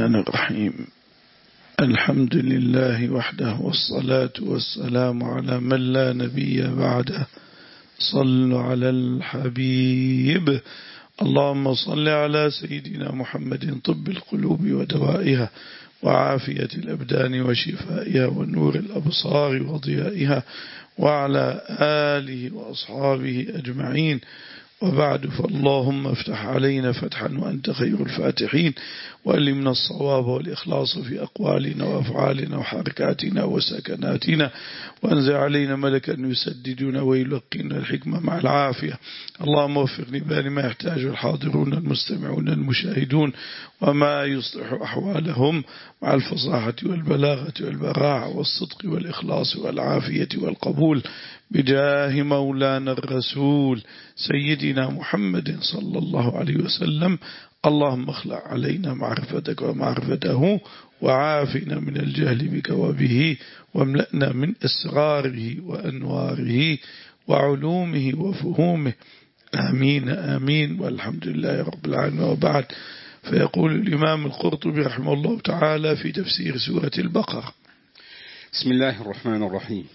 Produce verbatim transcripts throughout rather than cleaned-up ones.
الرحمن الرحيم. الحمد لله وحده، والصلاة والسلام على من لا نبي بعده. صلوا على الحبيب. اللهم صل على سيدنا محمد طب القلوب ودوائها، وعافية الأبدان وشفائها، ونور الأبصار وضيائها، وعلى آله وأصحابه أجمعين. وبعد، فاللهم افتح علينا فتحا وأنت خير الفاتحين، وألمنا الصواب والإخلاص في أقوالنا وأفعالنا وحركاتنا وسكناتنا، وأنزل علينا ملكا يسددنا ويلقينا الحكمة مع العافية. اللهم وفقني بين ما يحتاج الحاضرون المستمعون المشاهدون، وما يصلح أحوالهم مع الفصاحة والبلاغة والبراعة والصدق والإخلاص والعافية والقبول، بجاه مولانا الرسول سيدنا محمد صلى الله عليه وسلم. اللهم اخلع علينا معرفتك ومعرفته، وعافنا من الجهل بك وبه، واملأنا من أسراره وأنواره وعلومه وفهومه. آمين آمين، والحمد لله رب العالمين. وبعد، فيقول الإمام القرطبي رحمه الله تعالى في تفسير سورة البقرة: بسم الله الرحمن الرحيم.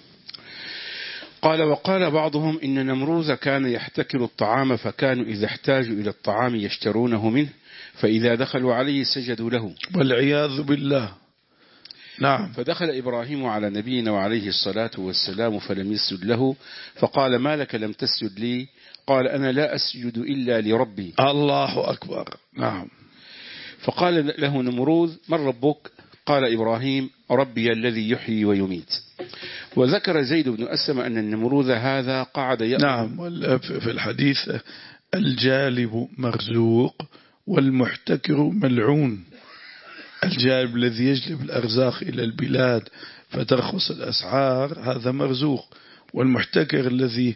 قال: وقال بعضهم إن نمروز كان يحتكر الطعام، فكانوا إذا احتاجوا إلى الطعام يشترونه منه، فإذا دخلوا عليه سجدوا له، والعياذ بالله. نعم. فدخل إبراهيم على نبينا وعليه الصلاة والسلام فلم يسجد له، فقال: ما لك لم تسجد لي؟ قال: أنا لا أسجد إلا لربي. الله أكبر. نعم. فقال له نمروذ: من ربك؟ قال إبراهيم: ربي الذي يحيي ويميت. وذكر زيد بن أسلم أن النمروذ هذا قعد يأمر. نعم. في الحديث: الجالب مرزوق والمحتكر ملعون. الجالب الذي يجلب الأرزاق إلى البلاد فترخص الأسعار هذا مرزوق، والمحتكر الذي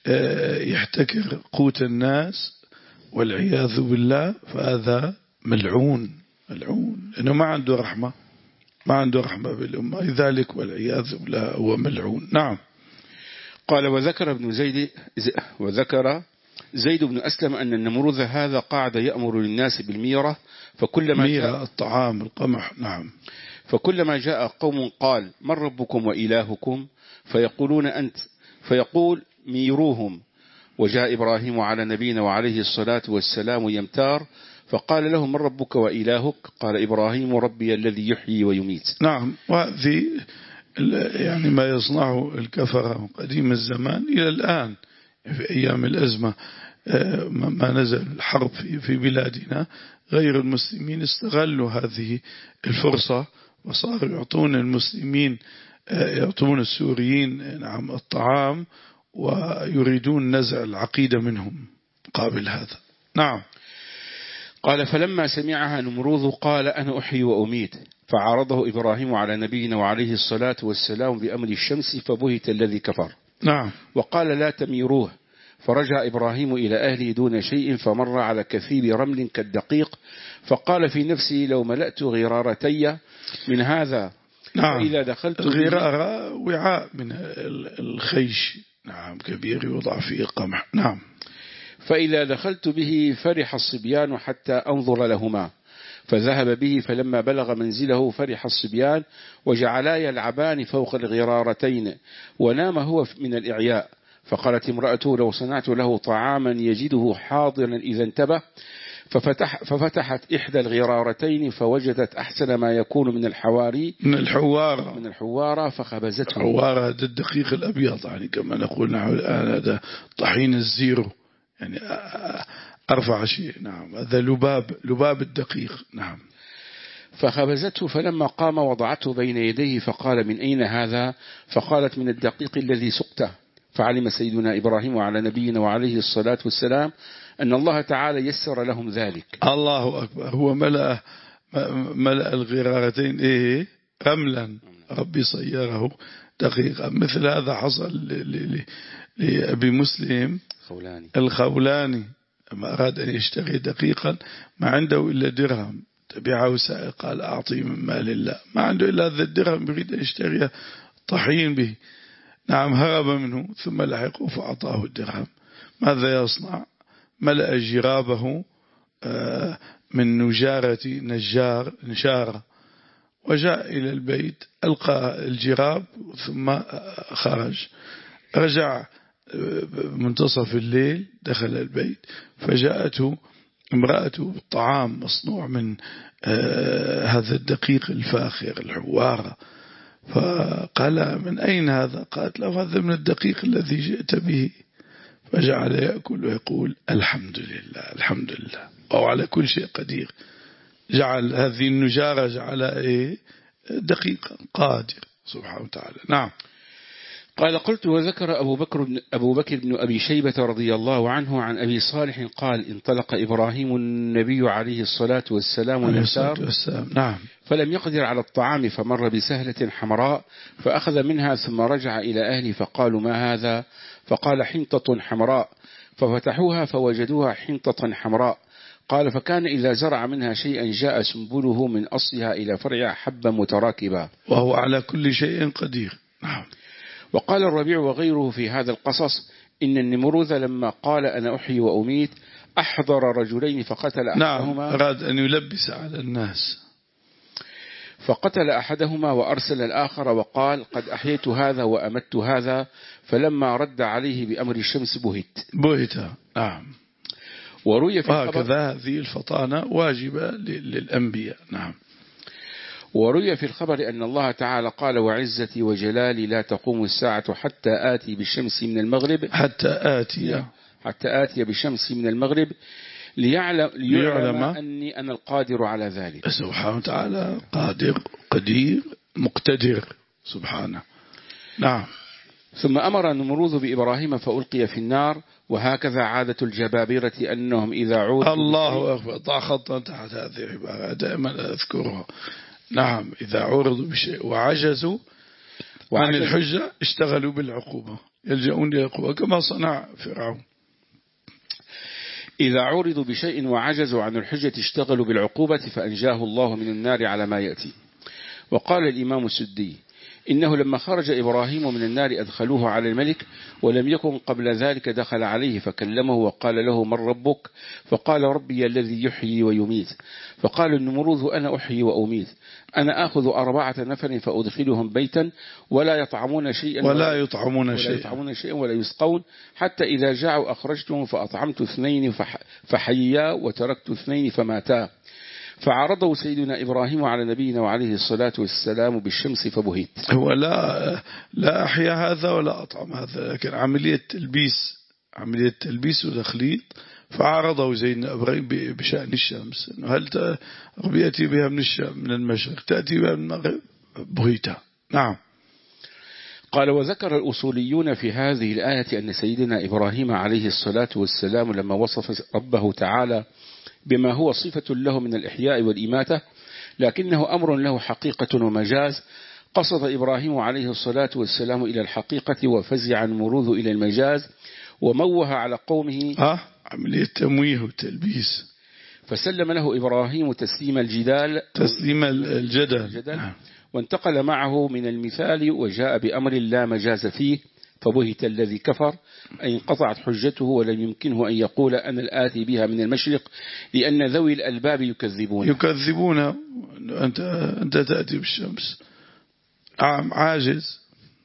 يحتكر قوت الناس والعياذ بالله فهذا ملعون. ملعون لأنه ما عنده رحمة، ما عنده رحمة بالأمة، لذلك والعياذ بالله هو ملعون. نعم. قال: وذكر ابن زيد وذكر زيد بن أسلم أن النمروذ هذا قاعد يأمر للناس بالميرة، فكلما ميرة الطعام القمح. نعم. فكلما جاء قوم قال: من ربكم وإلهكم؟ فيقولون أنت، فيقول: ميروهم. وجاء إبراهيم على نبينا وعليه الصلاة والسلام يمتار، فقال له: من ربك وإلهك؟ قال إبراهيم: ربي الذي يحيي ويميت. نعم. وهذه يعني ما يصنعه الكفرة قديم الزمان إلى الآن. في أيام الأزمة ما نزل الحرب في بلادنا، غير المسلمين استغلوا هذه الفرصة وصاروا يعطون المسلمين، يعطون السوريين نعم الطعام، ويريدون نزع العقيدة منهم قابل هذا. نعم. قال: فلما سمعها نمروذ قال: أنا أحيي وأميت. فعارضه إبراهيم على نبينا وعليه الصلاة والسلام بأمر الشمس، فبهت الذي كفر. نعم. وقال: لا تميروه. فرجع إبراهيم إلى أهله دون شيء، فمر على كثيب رمل كالدقيق، فقال في نفسه: لو ملأت غرارتي من هذا. نعم. فإذا دخلت الغرارة وعاء من الخيش، نعم، كبير يوضع فيه قمح. نعم. فإذا دخلت به فرح الصبيان حتى أنظر لهما، فذهب به، فلما بلغ منزله فرح الصبيان وجعلا يلعبان فوق الغرارتين، ونام هو من الإعياء. فقالت امرأته: لو صنعت له طعاما يجده حاضرا إذا انتبه. ففتح ففتحت إحدى الغرارتين فوجدت أحسن ما يكون من الحواري من الحوارة من الحوارة فخبزته. الحوارة هذا الدقيق الأبيض، يعني كما نقول نحن الآن هذا طحين الزيرو، يعني أرفع شيء. نعم. هذا لباب لباب الدقيق. نعم. فخبزته، فلما قام وضعته بين يديه، فقال: من أين هذا؟ فقالت: من الدقيق الذي سقته. فعلم سيدنا إبراهيم وعلى نبينا وعليه الصلاة والسلام أن الله تعالى يسر لهم ذلك. الله أكبر. هو ملأ ملأ الغرارتين إيه رملا، ربي صيره دقيقا. مثل هذا حصل لأبي مسلم خولاني. الخولاني لما أراد أن يشتري دقيقا ما عنده إلا درهم، تبعه سائل قال: أعطي من مال الله. ما عنده إلا هذا الدرهم، يريد أن يشتري طحين به. نعم. هرب منه ثم لحقه فأعطاه الدرهم. ماذا يصنع؟ ملأ جرابه من نجارة نجار نشارة، وجاء إلى البيت ألقى الجراب ثم خرج. رجع منتصف الليل دخل البيت فجاءته امرأته بالطعام مصنوع من هذا الدقيق الفاخر الحوارة، فقال من أين هذا؟ قالت له هذا من الدقيق الذي جئت به. فجعل يأكل ويقول الحمد لله الحمد لله وهو على كل شيء قدير. جعل هذه النجارة جعل إيه دقيقا قادر سبحانه وتعالى. نعم. قال قلت وذكر أبو بكر بن أبو بكر بن أبي شيبة رضي الله عنه عن أبي صالح قال انطلق إبراهيم النبي عليه الصلاة والسلام يسار نعم فلم يقدر على الطعام فمر بسهلة حمراء فأخذ منها ثم رجع إلى أهله فقالوا ما هذا؟ فقال حنطة حمراء، ففتحوها فوجدوها حنطة حمراء. قال فكان إذا زرع منها شيئا جاء سنبله من أصلها إلى فرعها حبا متراكبا وهو على كل شيء قدير. نعم. وقال الربيع وغيره في هذا القصص إن النمروذ لما قال أنا أحيي وأميت أحضر رجلين فقتل أحدهما. نعم أراد أن يلبس على الناس فقتل أحدهما وأرسل الآخر وقال قد أحييت هذا وأمت هذا، فلما رد عليه بأمر الشمس بهت بهت. نعم. وروي في هكذا هذه الفطانة واجبة للأنبياء. نعم. وروي في الخبر أن الله تعالى قال وعزتي وجلالي لا تقوم الساعة حتى آتي بالشمس من المغرب حتى آتي حتى آتي بالشمس من المغرب ليعلم, ليعلم أني أنا القادر على ذلك. سبحانه وتعالى قادر قدير مقتدر سبحانه. نعم. ثم أمر النمروذ بإبراهيم فألقي في النار. وهكذا عادة الجبابرة أنهم إذا عودوا الله أكبر. ضع خطا تحت هذه العبارة دائما أذكرها. نعم. إذا عرضوا بشيء وعجزوا عن الحجة اشتغلوا بالعقوبة يلجؤون للعقوبة كما صنع فرعون. إذا عرضوا بشيء وعجزوا عن الحجة اشتغلوا بالعقوبة فأنجاه الله من النار على ما يأتي. وقال الإمام السدي إنه لما خرج إبراهيم من النار أدخلوه على الملك ولم يكن قبل ذلك دخل عليه فكلمه وقال له من ربك؟ فقال ربي الذي يحيي ويميت. فقال النمروذ أنا أحيي وأميت، أنا آخذ أربعة نفر فأدخلهم بيتا ولا يطعمون شيئا ولا يطعمون ولا, شيئا. يطعمون شيئا ولا يسقون حتى إذا جاعوا أخرجتهم فأطعمت اثنين فحيا وتركت اثنين فماتا. فعرضه سيدنا إبراهيم على نبينا وعليه الصلاة والسلام بالشمس فبهت. هو لا لا أحيا هذا ولا أطعم هذا، لكن عملية تلبيس عملية تلبيس وتخليط. فعرضه سيدنا إبراهيم بشأن الشمس، هل يأتي بها من الشام من المشرق تأتي بها من المغرب بهيتها. نعم. قال وذكر الأصوليون في هذه الآية أن سيدنا إبراهيم عليه الصلاة والسلام لما وصف ربه تعالى بما هو صفة له من الإحياء والإماتة لكنه أمر له حقيقة ومجاز، قصد إبراهيم عليه الصلاة والسلام إلى الحقيقة وفزع النمروذ إلى المجاز وموه على قومه آه عملية تمويه وتلبيس. فسلم له إبراهيم تسليم الجدال تسليم الجدل, الجدل وانتقل معه من المثال وجاء بأمر لا مجاز فيه فبهت الذي كفر أي انقطعت حجته ولم يمكنه أن يقول أنا الآتي بها من المشرق لأن ذوي الألباب يكذبون يكذبون أنت, أنت تأتي بالشمس عاجز.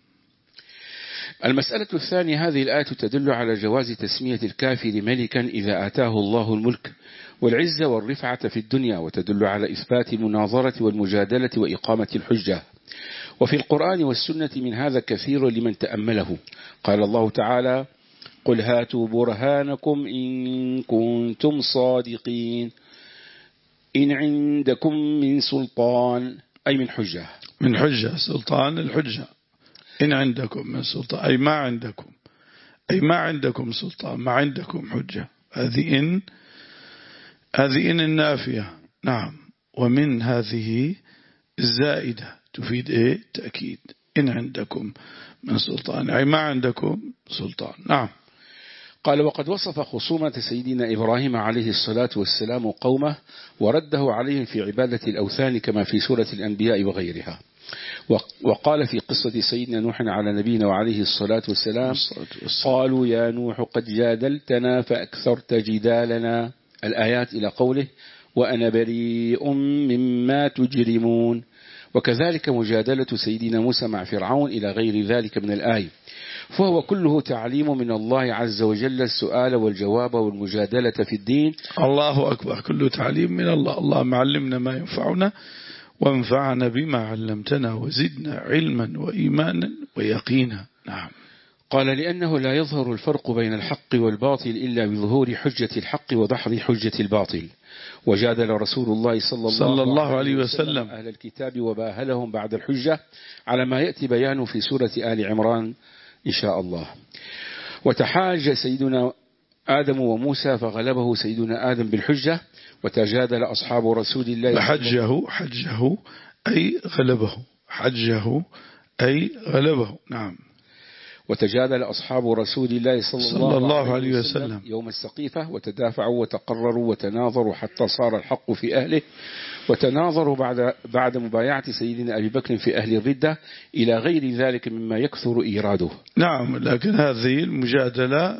المسألة الثانية هذه الآية تدل على جواز تسمية الكافر ملكا إذا آتاه الله الملك والعزة والرفعة في الدنيا، وتدل على إثبات المناظرة والمجادلة وإقامة الحجة. وفي القرآن والسنة من هذا كثير لمن تأمله. قال الله تعالى قل هاتوا برهانكم إن كنتم صادقين إن عندكم من سلطان أي من حجة. من حجة سلطان الحجة. إن عندكم من سلطان أي ما عندكم أي ما عندكم سلطان ما عندكم حجة. هذه إن هذه إن النافية. نعم. ومن هذه الزائدة تفيد إيه تأكيد. إن عندكم من سلطان أي ما عندكم سلطان. نعم. قال وقد وصف خصومة سيدنا إبراهيم عليه الصلاة والسلام قومه ورده عليهم في عبادة الأوثان كما في سورة الأنبياء وغيرها. وقال في قصة سيدنا نوح على نبينا وعليه الصلاة والسلام قالوا يا نوح قد جادلتنا فأكثرت جدالنا الآيات إلى قوله وأنا بريء مما تجرمون. وكذلك مجادلة سيدنا موسى مع فرعون إلى غير ذلك من الآية، فهو كله تعليم من الله عز وجل، السؤال والجواب والمجادلة في الدين. الله أكبر، كله تعليم من الله. الله معلمنا ما ينفعنا وانفعنا بما علمتنا وزدنا علما وإيمانا ويقينا. نعم. قال لأنه لا يظهر الفرق بين الحق والباطل إلا بظهور حجة الحق ودحض حجة الباطل. وجادل رسول الله صلى الله, صلى الله عليه عليه وسلم, وسلم أهل الكتاب وباهلهم بعد الحجة على ما يأتي بيانه في سورة آل عمران إن شاء الله. وتحاج سيدنا آدم وموسى فغلبه سيدنا آدم بالحجة، وتجادل أصحاب رسول الله حجه حجه أي غلبه، حجه أي غلبه. نعم. وتجادل أصحاب رسول الله صلى الله, صلى الله عليه عليه وسلم, وسلم يوم السقيفة، وتدافعوا وتقرروا وتناظروا حتى صار الحق في أهله، وتناظروا بعد بعد مبايعة سيدنا أبي بكر في أهل الردة إلى غير ذلك مما يكثر إيراده. نعم. لكن هذه المجادلة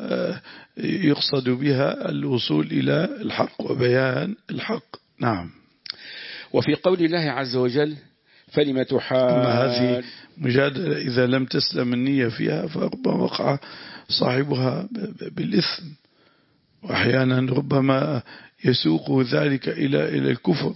يقصد بها الوصول إلى الحق وبيان الحق. نعم. وفي قول الله عز وجل فلم تحاج، هذه مجادلة إذا لم تسلم النية فيها فربما وقع صاحبها بالإثم، وأحيانا ربما يسوق ذلك إلى إلى الكفر،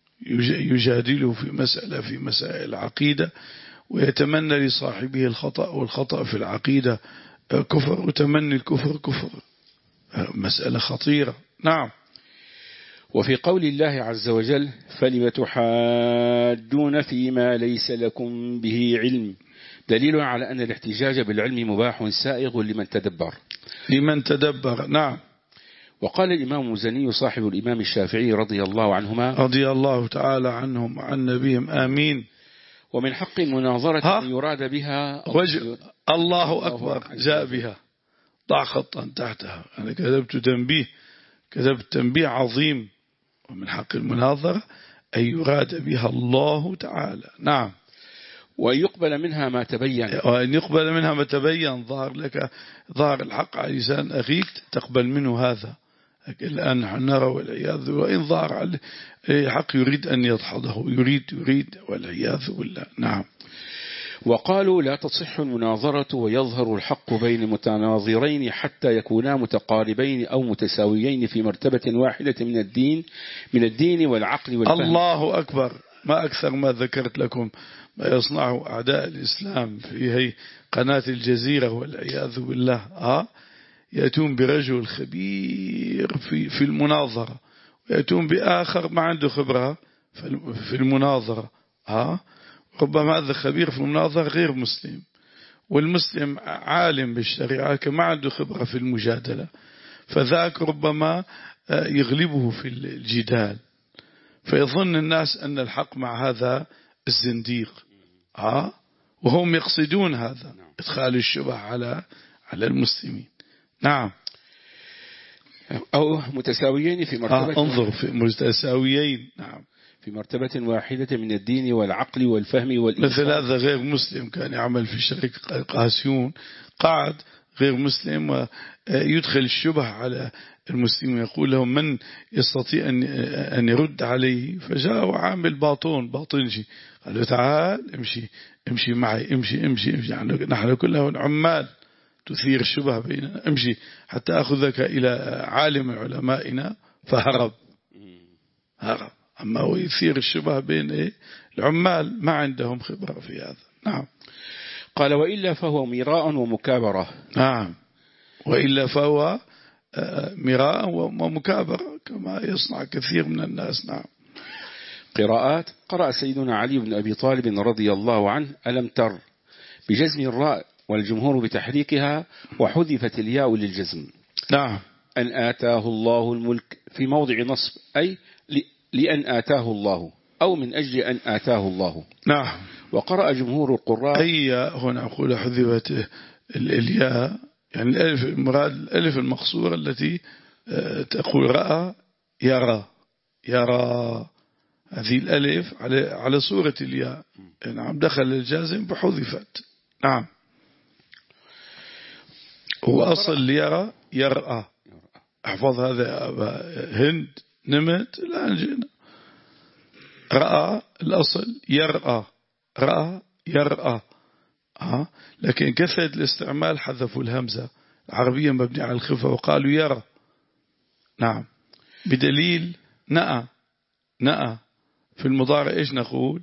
يجادله في مسألة في مسائل العقيدة ويتمنى لصاحبه الخطأ، والخطأ في العقيدة كفر، وتمني الكفر كفر، مسألة خطيرة. نعم. وفي قول الله عز وجل فلم تحاجون فيما ليس لكم به علم، دليل على أن الاحتجاج بالعلم مباح سائغ لمن تدبر لمن تدبر. نعم. وقال الإمام المزني صاحب الإمام الشافعي رضي الله عنهما رضي الله تعالى عنهم وعن نبيهم آمين. ومن حق المناظرة أن يراد بها وجه الله أكبر، جاء بها، ضع خطا تحتها، أنا كتبت تنبيه، كتبت تنبيه عظيم. ومن حق المناظرة أن يراد بها الله تعالى. نعم. وأن يقبل منها ما تبين، وأن يقبل منها ما تبين، ظهر لك ظهر الحق على لسان أخيك تقبل منه هذا. الآن نحن نرى والعياذ، وإن ظهر على الحق يريد أن يدحضه، يريد يريد والعياذ بالله. نعم. وقالوا لا تصح المناظرة ويظهر الحق بين متناظرين حتى يكونا متقاربين أو متساويين في مرتبة واحدة من الدين من الدين والعقل والفهم. الله أكبر، ما أكثر ما ذكرت لكم ما يصنعه أعداء الإسلام في هي قناة الجزيرة والعياذ بالله. ها يأتون برجل خبير في في المناظرة، ويأتون بآخر ما عنده خبرة في المناظرة. ها ربما هذا خبير في المناظرة غير مسلم، والمسلم عالم بالشريعة كما عنده خبرة في المجادلة، فذاك ربما يغلبه في الجدال، فيظن الناس أن الحق مع هذا الزنديق. ها وهم يقصدون هذا، إدخال الشبه على على المسلمين. نعم. أو متساويين في مرتبة، انظر في متساويين. نعم. في مرتبة واحدة من الدين والعقل والفهم والإنسان. مثل هذا غير مسلم كان يعمل في شركة قاسيون، قاعد غير مسلم ويدخل الشبه على المسلمين، يقول لهم من يستطيع أن أن يرد عليه، فجاء عامل باطون باطنجي قال له تعال امشي امشي معي امشي امشي امشي، نحن كلنا عمال تثير الشبه بيننا، امشي حتى أخذك إلى عالم علمائنا، فهرب هرب. أما هو يثير الشبه بين إيه؟ العمال ما عندهم خبرة في هذا. نعم. قال وإلا فهو مراء ومكابرة. نعم. وإلا فهو مراء ومكابرة كما يصنع كثير من الناس. نعم. قراءات. قرأ سيدنا علي بن أبي طالب رضي الله عنه ألم تر بجزم الراء والجمهور بتحريكها، وحذفت الياء للجزم. نعم. أن آتاه الله الملك في موضع نصب، أي لأن آتاه الله، أو من أجل أن آتاه الله. نعم. وقرأ جمهور القراء أي هنا أقول حذفت الياء، يعني الألف المراد الألف المقصورة التي تقول رأى يرى يرى، هذه الألف على على صورة الياء. نعم. دخل الجازم فحذفت. نعم. هو أصل يرى يرأى. احفظ هذا يا أبا هند، نمت الآن جئنا. رأى الأصل يرأى، رأى يرأى. آه. لكن كثرة الاستعمال حذفوا الهمزة. العربية مبنية على الخفة وقالوا يرى. نعم. بدليل نأى، نأى في المضارع إيش نقول؟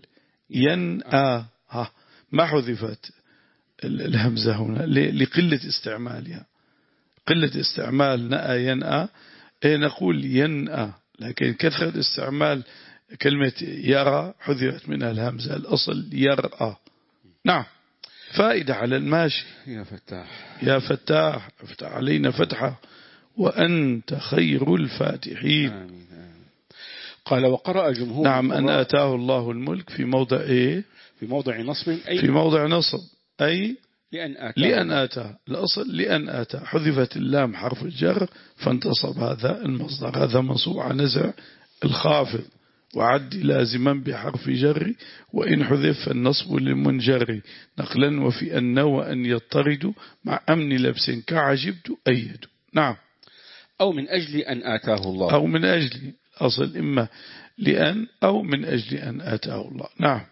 ينأى. ها. ما حذفت الهمزة هنا لقلة استعمالها، قلة استعمال نأى ينأى، إيه نقول ينأى. لكن كثرة استعمال كلمة يرى حذفت منها الهمزة، الأصل يرأى. نعم. فائدة على الماشي. يا فتاح يا فتاح افتح علينا فتحة وأنت خير الفاتحين. آمين آمين. قال وقرأ جمهور نعم. أن آتاه الله الملك في موضع إيه؟ في موضع نصب أي في موضع نصب أي لأن آتاه، لأن آتاه الأصل لأن آتاه، حذفت اللام حرف الجر فانتصب هذا المصدر، هذا منصوب على نزع الخافض وعد لازما بحرف جر، وإن حذف فالنصب للمنجر نقلا وفي أن وأن يضطرد مع أمن لبس كعجبت أيد. نعم. أو من أجل أن آتاه الله، أو من أجل أصل إما لأن أو من أجل أن آتاه الله. نعم.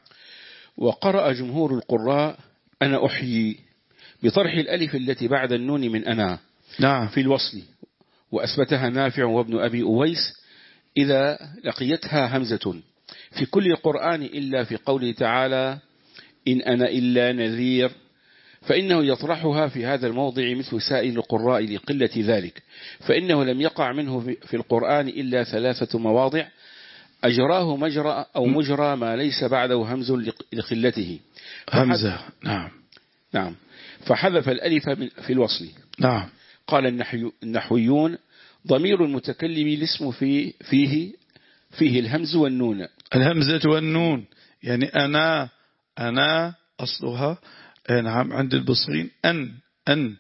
وقرأ جمهور القراء أنا أحيي بطرح الألف التي بعد النون من أنا نعم. في الوصل، وأثبتها نافع وابن أبي أويس إذا لقيتها همزة في كل القرآن إلا في قوله تعالى إن أنا إلا نذير، فإنه يطرحها في هذا الموضع مثل سائر القراء لقلة ذلك، فإنه لم يقع منه في القرآن إلا ثلاثة مواضع أجراه مجرى أو مجرى ما ليس بعده همز لقلته. همزة. نعم. نعم. فحذف الألف في الوصل. نعم. قال النحويون ضمير المتكلم الاسم في فيه فيه الهمز والنون. الهمزة والنون يعني أنا أنا أصلها نعم عند البصريين أن أن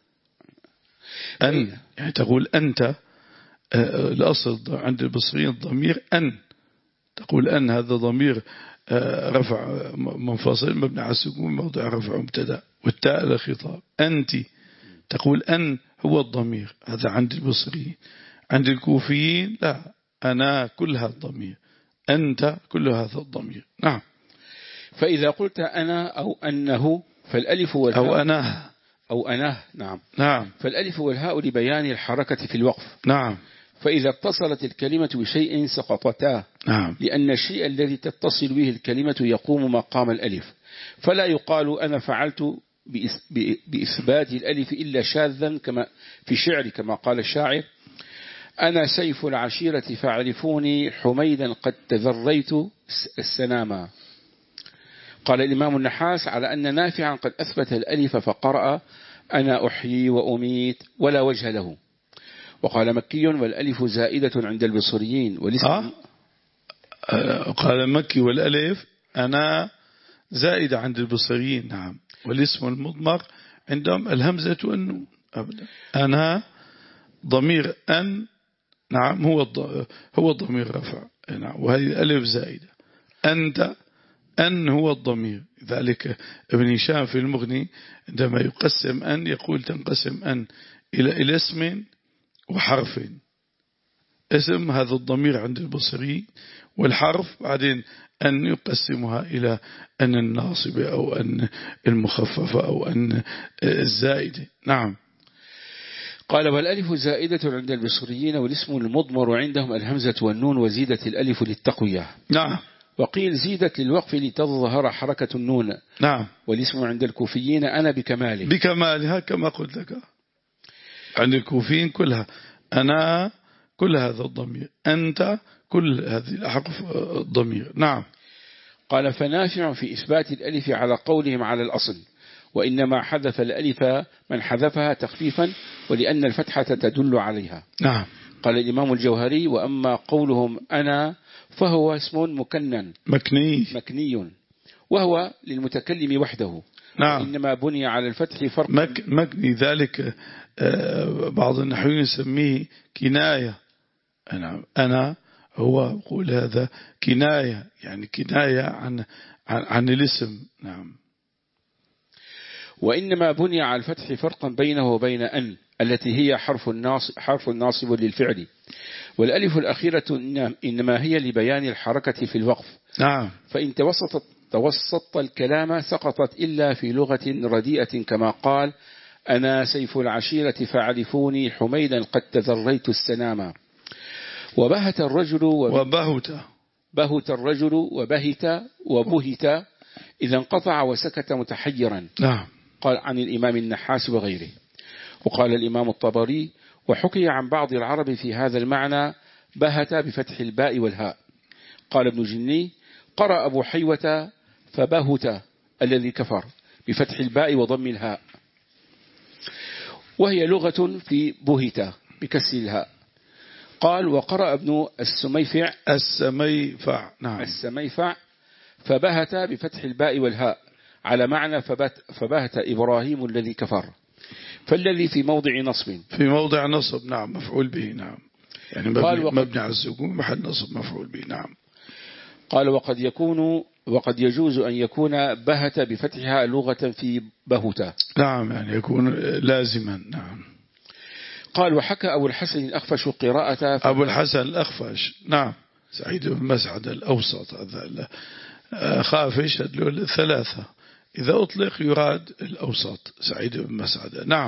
أن يعني تقول أنت، الأصل عند البصريين الضمير أن، تقول أن هذا ضمير رفع منفصل مبني على السكون موضع رفع مبتدا والتاء للخطاب. أنت تقول أن هو الضمير، هذا عند البصريين. عند الكوفيين لا، أنا كل هذا الضمير، أنت كل هذا الضمير. نعم. فإذا قلت أنا أو أنه فالألف والهاء أو أنا أو أنا نعم نعم فالألف والهاء لبيان الحركة في الوقف. نعم. فإذا اتصلت الكلمة بشيء سقطتا، نعم. لأن الشيء الذي تتصل به الكلمة يقوم مقام الألف، فلا يقال أنا فعلت بإثبات الألف إلا شاذا كما في شعر، كما قال الشاعر أنا سيف العشيرة فاعرفوني حميدا قد تذريت السناما. قال الإمام النحاس على أن نافعا قد أثبت الألف فقرأ أنا أحيي وأميت ولا وجه له. وقال مكي والألف زائدة عند البصريين والاسم آه؟ آه قال مكي والألف أنا زائدة عند البصريين. نعم. والاسم المضمر عندهم الهمزة والنون أبدا. أنا ضمير أن نعم هو هو الضمير رفع. نعم. وهذه الألف زائدة. أنت أن هو الضمير. ذلك ابن هشام في المغني عندما يقسم أن يقول تنقسم أن إلى إلى اسم وحرف. اسم هذا الضمير عند البصري، والحرف بعدين أن يقسمها إلى أن الناصبة أو أن المخففة أو أن الزائدة. نعم. قال والألف زائدة عند البصريين والاسم المضمر عندهم الهمزة والنون وزيدت الألف للتقوية. نعم. وقيل زيدت للوقف لتظهر حركة النون. نعم. والاسم عند الكوفيين أنا بكماله بكمالها كما قلت لك. عند الكوفيين كلها أنا كل هذا الضمير، أنت كل هذه الأحرف الضمير. نعم. قال فنافع في إثبات الألف على قولهم على الأصل، وإنما حذف الألف من حذفها تخفيفا ولأن الفتحة تدل عليها. نعم. قال الإمام الجوهري وأما قولهم أنا فهو اسم مكنن مكني مكني وهو للمتكلم وحده. نعم. وإنما بني على الفتح فرق مك مكني. ذلك بعض النحويين يسميه كناية. أنا أنا هو يقول هذا كناية، يعني كناية عن عن, عن الاسم. نعم. وإنما بني على الفتح فرقا بينه وبين أن التي هي حرف الناصب, حرف ناصب للفعل، والألف الأخيرة إنما هي لبيان الحركة في الوقف. نعم. فإن توسطت, توسط الكلام سقطت إلا في لغة رديئة كما قال أنا سيف العشيرة فعرفوني حميدا قد تذريت السناما. وبهت الرجل وبهت بهت الرجل وبهت وبهت إذا انقطع وسكت متحيرا. نعم. قال عن الإمام النحاس وغيره. وقال الإمام الطبري وحكي عن بعض العرب في هذا المعنى بهت بفتح الباء والهاء. قال ابن جني قرأ أبو حيوة فبهت الذي كفر بفتح الباء وضم الهاء، وهي لغة في بهت بكسر الهاء. قال وقرأ ابن السميفع السميفع نعم السميفع فبهت بفتح الباء والهاء على معنى فبهت, فبهت إبراهيم الذي كفر، فالذي في موضع نصب في موضع نصب نعم مفعول به نعم، يعني مبني, مبني على السكون محل نصب مفعول به نعم. قال وقد يكون وقد يجوز أن يكون بهت بفتحها لغة في بهت نعم، يعني يكون لازما نعم. قال وحكى أبو الحسن الأخفش قراءة أبو الحسن الأخفش نعم سعيد بن مسعد الأوسط، هذا خافش هذول ثلاثة إذا أطلق يراد الأوسط سعيد بن مسعد نعم.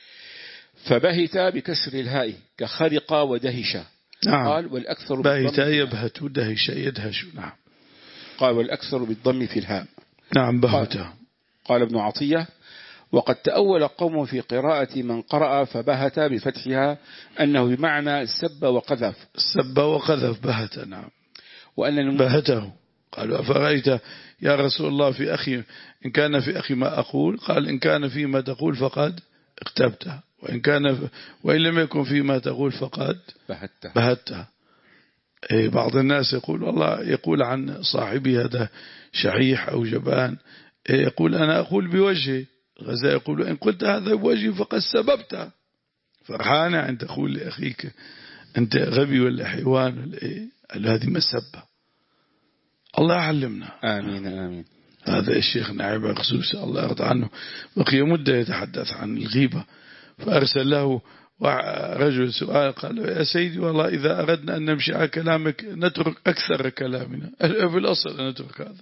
فبهت بكسر الهاء كخرق ودهش. نعم. قال والأكثر بهت يبهت ودهش يدهش نعم. قال والأكثر بالضم في الهاء نعم بهت. قال, قال ابن عطية وقد تأول قوم في قراءة من قرأ فبهت بفتحها أنه بمعنى سب وقذف. سب وقذف بهت نعم. وأن بهته قالوا أفرأيت يا رسول الله في أخي إن كان في أخي ما أقول، قال إن كان فيما تقول فقد اكتبته، وإن كان وإن لم يكن فيما تقول فقد بهته, بهته. أي بعض الناس يقول والله يقول عن صاحبي هذا شحيح أو جبان، يقول أنا أقول بوجهه، غزا يقول إن قلت هذا بوجهي فقد سببته. فرحانة عند تقول لأخيك أنت غبي ولا حيوان ولا إيه، هذه مسبة. الله يعلمنا. آمين آمين. هذا الشيخ نعيم خصوصا الله يرضى عنه بقي مدة يتحدث عن الغيبة، فأرسل له رجل سؤال قال يا سيدي والله إذا أردنا أن نمشي على كلامك نترك أكثر كلامنا، في الأصل نترك هذا،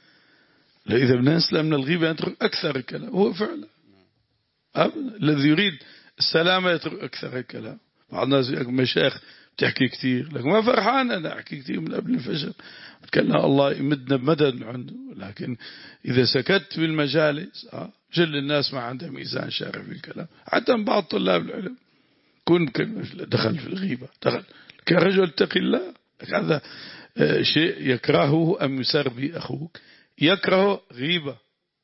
إذا بدنا نسلم من الغيبة نترك أكثر الكلام. هو فعلا الذي يريد السلامة يترك أكثر الكلام. بعض الناس مشايخ بتحكي كثير لكن ما فرحان أنا أحكي كثير من قبل الفجر بتكلم الله يمدنا بمدد من عنده، لكن إذا سكت في المجالس جل الناس ما عنده ميزان شارع في الكلام. حتى من بعض طلاب العلم كن دخل في الغيبة دخل كرجل اتقي الله، هذا شيء يكرهه أم يسر به أخوك، يكره غيبة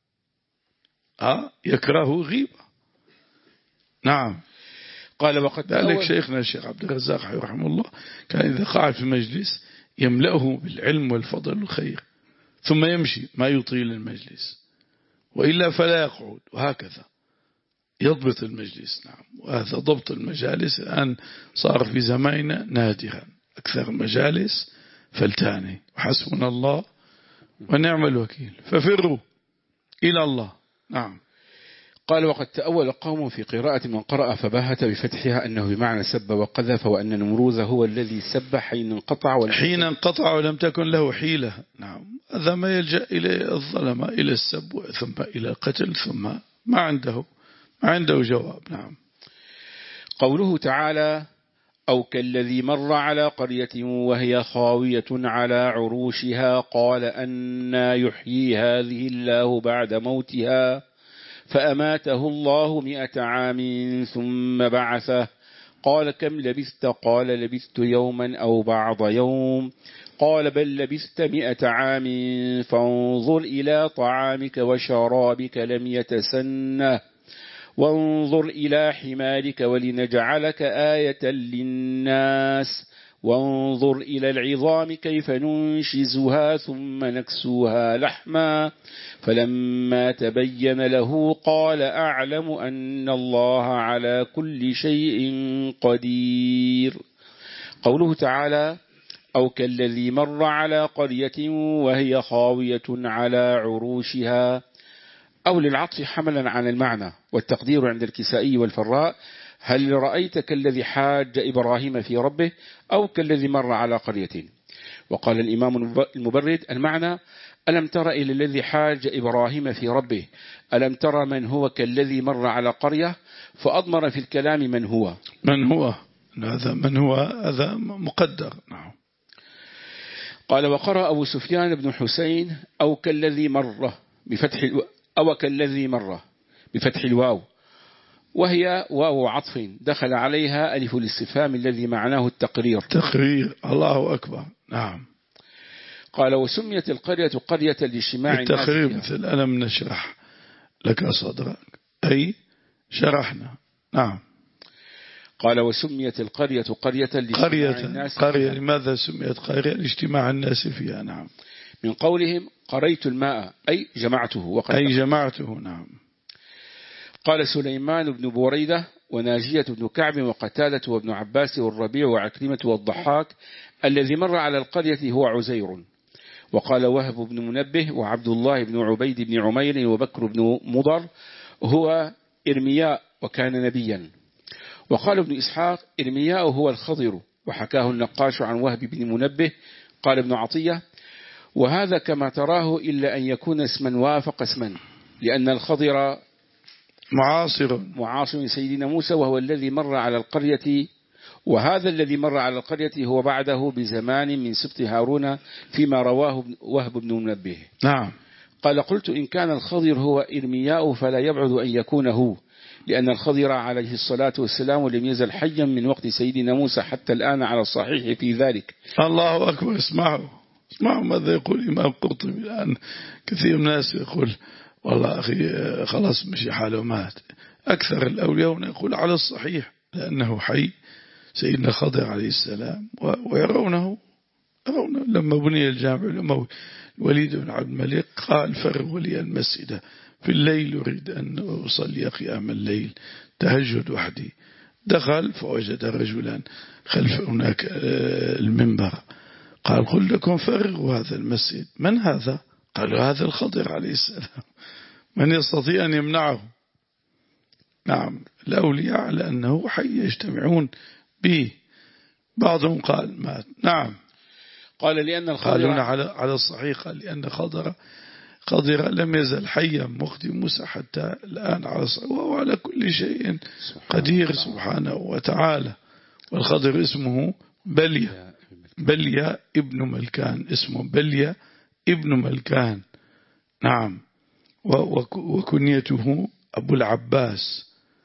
ها يكره غيبة نعم. قال وقد ذلك شيخنا الشيخ عبد الرزاق رحمه الله كان إذا قاعد في المجلس يملأه بالعلم والفضل والخير ثم يمشي ما يطيل المجلس، وإلا فلا يقعد، وهكذا يضبط المجلس. نعم. وهذا ضبط المجالس الآن صار في زماننا نادرا، أكثر المجالس فلتاني، وحسبنا الله ونعم الوكيل، ففروا إلى الله. نعم. قال وقد تأول قوم في قراءة من قرأ فبهت بفتحها أنه بمعنى سب وقذف، وأن نمروذ هو الذي سب حين انقطع حين انقطع ولم تكن له حيلة. نعم. هذا ما يلجأ إلى الظلمة إلى السب ثم إلى القتل ثم ما عنده ما عنده جواب. نعم. قوله تعالى أو كالذي مر على قرية وهي خاوية على عروشها قال أنى يحيي هذه الله بعد موتها فأماته الله مئة عام ثم بعثه قال كم لبثت قال لبثت يوما أو بعض يوم قال بل لبثت مئة عام فانظر إلى طعامك وشرابك لم يتسنه وانظر إلى حمارك ولنجعلك آية للناس وانظر إلى العظام كيف ننشزها ثم نكسوها لحما فلما تبين له قال أعلم أن الله على كل شيء قدير. قوله تعالى أو كالذي مر على قرية وهي خاوية على عروشها، أو للعطف حملا عن المعنى. والتقدير عند الكسائي والفراء: هل رأيت كالذي حاج إبراهيم في ربه أو كالذي مر على قرية. وقال الإمام المبرد: المعنى: ألم تر إلى الذي حاج إبراهيم في ربه، ألم تر من هو كالذي مر على قرية، فأضمر في الكلام من هو من هو هذا من هو هذا مقدر. نعم. قال: وقرأ أبو سفيان بن حسين: أو كالذي مر بفتح الو... أو كالذي مر بفتح الواو، وهي واو عطف دخل عليها ألف الاستفهام الذي معناه التقرير. تقرير. الله أكبر. نعم. قال: وسميت القرية قرية لاجتماع الناس التقرير فيها. مثل ألم نشرح لك صدرك، أي شرحنا. نعم. قال: وسميت القرية قرية لاجتماع قرية الناس قرية فيها. لماذا سميت قرية؟ لاجتماع الناس فيها. نعم. من قولهم: قريت الماء، أي جمعته. وقد أي جمعته. نعم. قال سليمان بن بريدة وناجية بن كعب وقتادة وابن عباس والربيع وعكرمة والضحاك: الذي مر على القرية هو عزير. وقال وهب بن منبه وعبد الله بن عبيد بن عمير وبكر بن مضر: هو إرمياء وكان نبيا. وقال ابن إسحاق: إرمياء هو الخضر. وحكاه النقاش عن وهب بن منبه. قال ابن عطية: وهذا كما تراه إلا أن يكون اسما وافق اسما، لأن الخضر معاصر معاصر سيدنا موسى، وهو الذي مر على القرية، وهذا الذي مر على القرية هو بعده بزمان من سبط هارون، فيما رواه وهب بن منبه. نعم. قال: قلت: إن كان الخضر هو إرمياء فلا يبعد أن يكون هو، لأن الخضر عليه الصلاة والسلام لم يزل حيا من وقت سيدنا موسى حتى الآن على الصحيح في ذلك. الله أكبر. اسمعوا اسمعوا ماذا يقول الإمام قرطبي الآن. كثير من الناس يقول: والله أخي خلاص مشي حاله مات. أكثر الأولياء يقول على الصحيح، لأنه حي سيدنا خضر عليه السلام، ويرونه يرونه لما بني الجامع الأموي الوليد بن عبد الملك قال: فرغوا لي المسجد في الليل أريد أن أصلي قيام الليل تهجد وحدي. دخل فوجد رجلا خلف هناك المنبر، قال: قل لكم فرغوا هذا المسجد. من هذا؟ قالوا: هذا الخضر عليه السلام. من يستطيع أن يمنعه؟ نعم. الأولياء على أنه حي يجتمعون به. بعضهم قال مات. نعم. قال: لأن الخضر قالون على على الصحيح، قال: لأن خضر خضر لم يزل حيا مخدم موسى حتى الآن على الصحيح، وهو على كل شيء قدير سبحانه وتعالى. والخضر اسمه بليا بليا ابن ملكان، اسمه بليا ابن ملكان. نعم. وكنيته أبو العباس،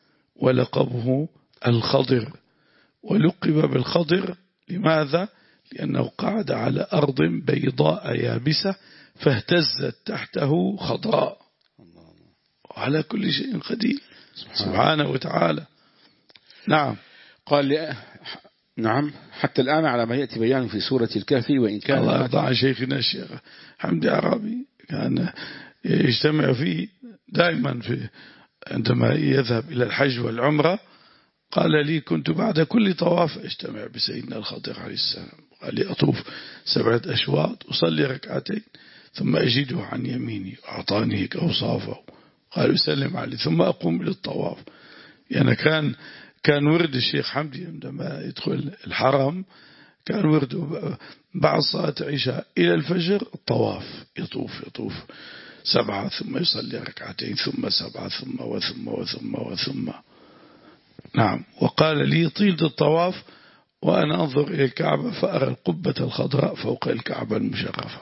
ولقبه الخضر، ولقب بالخضر لماذا؟ لأنه قعد على أرض بيضاء يابسة فاهتزت تحته خضراء، وعلى كل شيء قدير سبحانه وتعالى. نعم. قال لي نعم حتى الآن على ما يأتي بيان في سورة الكهف. وإن كان الله يرضى عن شيخنا الشيخ حمدي عربي كان يجتمع فيه دائما في عندما يذهب إلى الحج والعمرة. قال لي: كنت بعد كل طواف اجتمع بسيدنا الخضر عليه السلام. قال لي: أطوف سبعة أشواط أصلي ركعتين ثم أجده عن يميني، أعطاني أوصافه، قال: أسلم عليه ثم أقوم للطواف. يعني كان كان ورد الشيخ حمدي عندما يدخل الحرم، كان ورده بعد صلاة عشاء إلى الفجر الطواف، يطوف يطوف سبعة ثم يصلي ركعتين ثم سبعة ثم وثم وثم وثم. نعم. وقال لي: طيل الطواف وأنا أنظر إلى الكعبة فأرى القبة الخضراء فوق الكعبة المشرفة.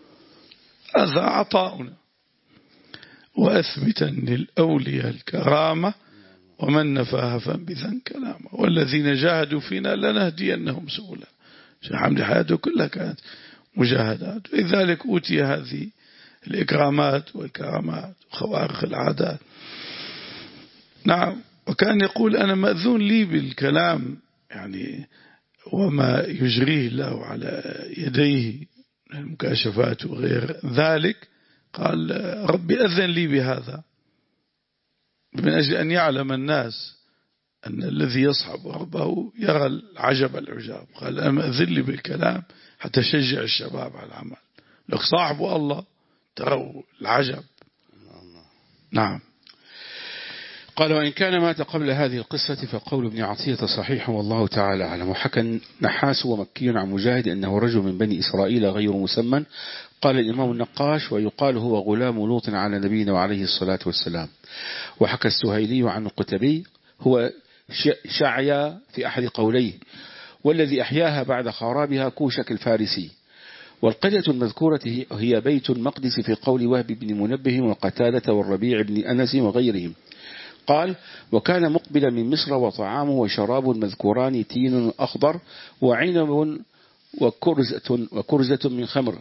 هذا عطاؤنا. وأثبتا للأولياء الكرامة، ومن نفاها فانبذا كلامه، والذين جاهدوا فينا لنهدينهم سبلا. شيخ حمدي حياته كلها كانت مجاهدات، لذلك أوتي هذه الإكرامات والكرامات وخوارق العادات. نعم. وكان يقول: أنا مأذون لي بالكلام يعني وما يجريه الله على يديه من المكاشفات وغير ذلك. قال: ربي أذن لي بهذا من أجل أن يعلم الناس أن الذي يصحب ربه يرى العجب العجاب. قال: أنا مأذن لي بالكلام حتى شجع الشباب على العمل. لك صاحبوا الله تروا العجب. نعم. قال وإن كان مات قبل هذه القصة فقول ابن عطية صحيح والله تعالى أعلم. وحكى النحاس ومكي عن مجاهد أنه رجل من بني إسرائيل غير مسمى. قال الإمام النقاش ويقال هو غلام لوط على نبينا وعليه الصلاة والسلام. وحكى السهيلي عن القتبي هو شعيا في أحد قوليه والذي أحياها بعد خرابها كوشك الفارسي. والقرية المذكورة هي بيت المقدس في قول وهب بن منبه وقتادة والربيع بن أنس وغيرهم. قال وكان مقبلا من مصر وطعامه وشراب مذكوران تين أخضر وعنب وكرزة, وكرزة من خمر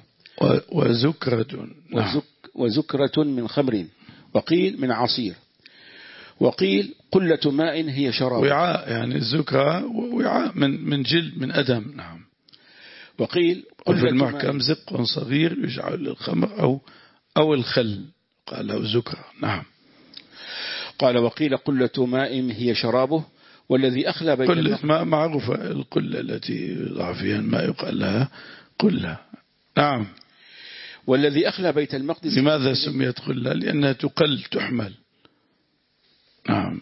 وزكرة وزك وزكرة من خمر وقيل من عصير وقيل قلة ماء هي شراب. وعاء يعني الزكرة وعاء من من جلد من أدم. نعم. وقيل قلة المحكم زق صغير يجعل للخمر أو أو الخل قال له زكرة. نعم. قال وقيل قلة ماء هي شرابه والذي أخلى بيت قلة ماء معروفة القلة التي يضع فيها الماء يقال لها قلة. نعم. والذي أخلى بيت المقدس لماذا سميت قلة؟ لأنها تقل تحمل. نعم.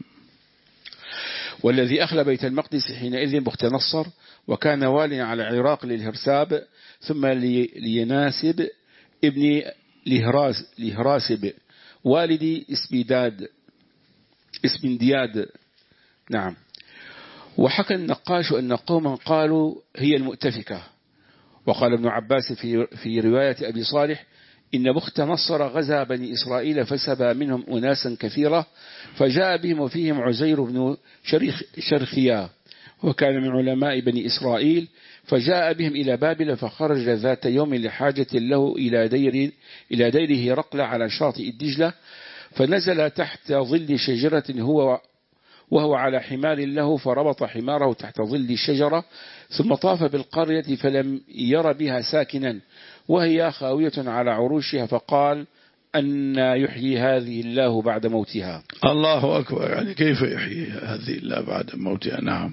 والذي أخلى بيت المقدس حينئذ بخت نصر وكان واليا على العراق للهرساب ثم ليناسب ابن لهراس لهراسب والدي اسبيداد اسبندياد. نعم. وحكى النقاش أن قوما قالوا هي المؤتفكة. وقال ابن عباس في في رواية أبي صالح إن بخت نصر غزا بني إسرائيل فسبى منهم أناسا كثيرة فجاء بهم وفيهم عزير بن شريخ شرخيا وكان من علماء بني إسرائيل فجاء بهم إلى بابل فخرج ذات يوم لحاجة له إلى دير إلى ديره رقلة على شاطئ الدجلة فنزل تحت ظل شجرة هو وهو على حمار له فربط حماره تحت ظل الشجرة ثم طاف بالقرية فلم ير بها ساكنا وهي خاوية على عروشها فقال أن يحيي هذه الله بعد موتها. الله أكبر. يعني كيف يحيي هذه الله بعد موتها. نعم.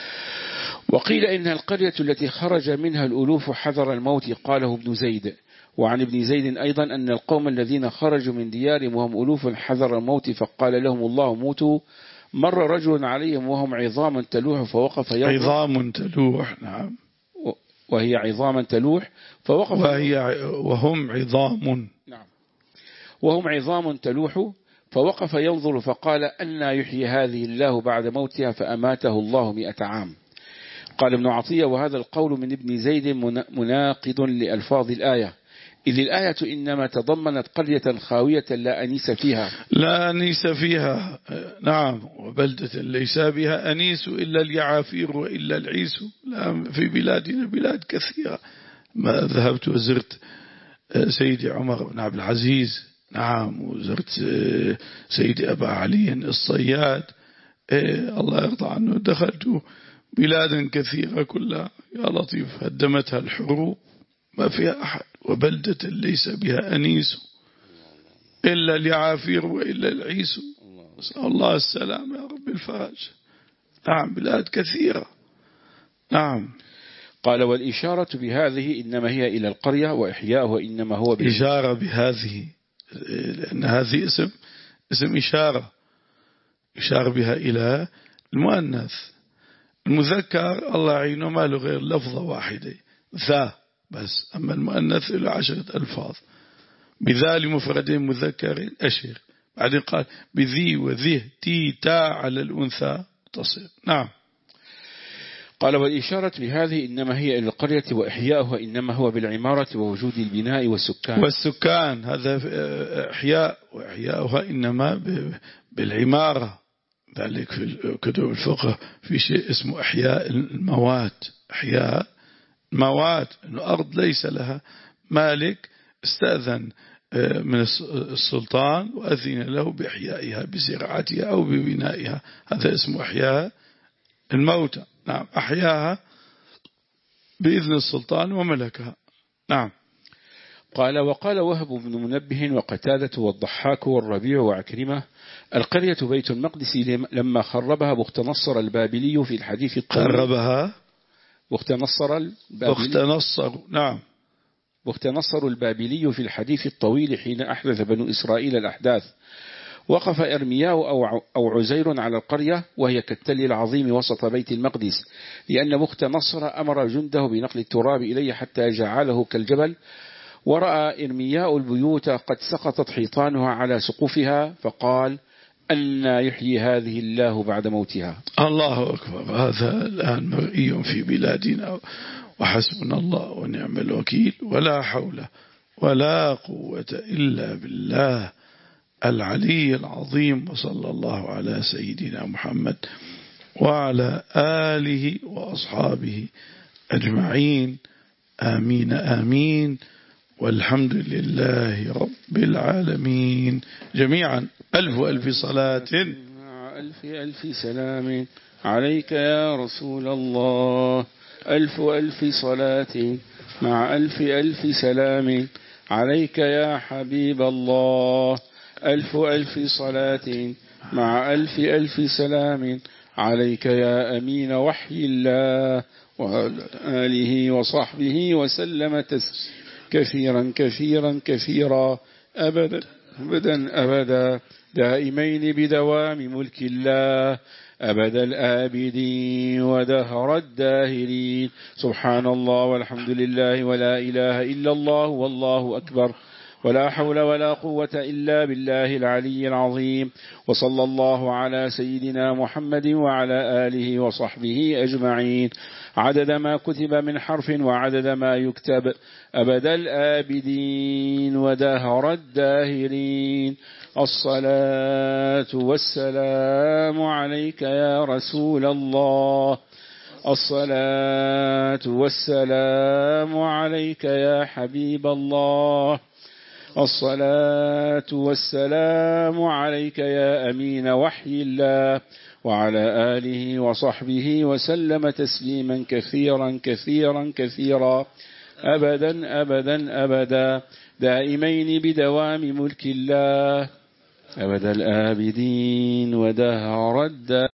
وقيل إن القرية التي خرج منها الألوف حذر الموت قاله ابن زيد. وعن ابن زيد أيضا أن القوم الذين خرجوا من ديارهم وهم ألوف حذر الموت فقال لهم الله موتوا. مر رجل عليهم وهم عظام تلوح فوقف ينظر. عظام تلوح. نعم. وهي عظاما تلوح فوقف وهي وهم عظام. نعم. وهم عظام تلوح فوقف ينظر فقال أن يحيي هذه الله بعد موتها فأماته الله مئة عام. قال ابن عطية وهذا القول من ابن زيد مناقض لألفاظ الآية إذ الآية إنما تضمنت قرية خاوية لا أنيس فيها. لا أنيس فيها. نعم. وبلدة ليس بها أنيس إلا اليعافير وإلا العيس. لا في بلادنا بلاد كثيرة. ما ذهبت وزرت سيدي عمر بن عبد العزيز. نعم. وزرت سيدي أبا علي الصياد الله يرضى عنه. دخلت بلادا كثيرة كلها يا لطيف هدمتها الحروب ما فيها أحد. وبلدة ليس بها أنيس إلا اليعافير وإلا العيس. نسأل الله السلام يا رب الفرج. نعم. بلاد كثيرة. نعم. قال والإشارة بهذه إنما هي إلى القرية وإحياؤها إنما هو إشارة بهذه لأن هذه اسم اسم إشارة إشارة بها إلى المؤنث. المذكر الله يعينه ما له غير لفظة واحدة ذا بس. أما المؤنث له عشرة ألفاظ بذا لمفرد مذكر أشر. بعدين قال بذي وذه تي تا على الأنثى تصل. نعم. قال والإشارة لهذه إنما هي إلى القرية وإحياؤها إنما هو بالعمارة ووجود البناء والسكان. والسكان هذا إحياء وإحياؤها إنما بالعمارة. ذلك في كتب الفقه في شيء اسمه إحياء الموات. إحياء موات إنه أرض ليس لها مالك استأذن من السلطان وأذن له بإحيائها بزراعتها أو ببنائها. هذا اسمه إحياء الموتى. نعم. أحياها بإذن السلطان وملكها. نعم. قال وقال وهب بن منبه وقتادة والضحاك والربيع وعكرمة القرية بيت المقدس لما خربها بخت نصر البابلي في الحديث الطويل. خربها بخت نصر البابلي. بخت نصر. نعم. بخت نصر البابلي في الحديث الطويل حين أحدث بنو إسرائيل الأحداث وقف إرمياء أو عزير على القرية وهي كالتل العظيم وسط بيت المقدس، لأن بخت نصر أمر جنده بنقل التراب إليه حتى جعله كالجبل. ورأى إرمياء البيوت قد سقطت حيطانها على سقوفها فقال: أن يحيي هذه الله بعد موتها. الله أكبر. هذا الآن مرئي في بلادنا، وحسبنا الله ونعم الوكيل، ولا حول ولا قوة إلا بالله العلي العظيم. وصلى الله على سيدنا محمد وعلى آله وأصحابه أجمعين. آمين آمين، والحمد لله رب العالمين جميعا. ألف ألف صلاة ألف ألف سلام عليك يا رسول الله. ألف ألف صلاة مع ألف ألف سلام عليك يا حبيب الله. ألف ألف صلاة مع ألف ألف سلام عليك يا أمين وحي الله، وعلى آله وصحبه وسلم تسليما كثيرا كثيرا كثيرا أبدا أبدا أبدا، دائمين بدوام ملك الله، أبد الآبدين ودهر الداهرين. سبحان الله والحمد لله ولا إله إلا الله والله أكبر، ولا حول ولا قوة إلا بالله العلي العظيم. وصلى الله على سيدنا محمد وعلى آله وصحبه أجمعين، عدد ما كتب من حرف وعدد ما يكتب، أبد الآبدين ودهر الداهرين. الصلاة والسلام عليك يا رسول الله. الصلاة والسلام عليك يا حبيب الله. الصلاة والسلام عليك يا أمين وحي الله، وعلى آله وصحبه وسلم تسليما كثيرا كثيرا كثيرا أبدا أبدا أبدا، دائمين بدوام ملك الله، أبد الآبدين ودهر الدار.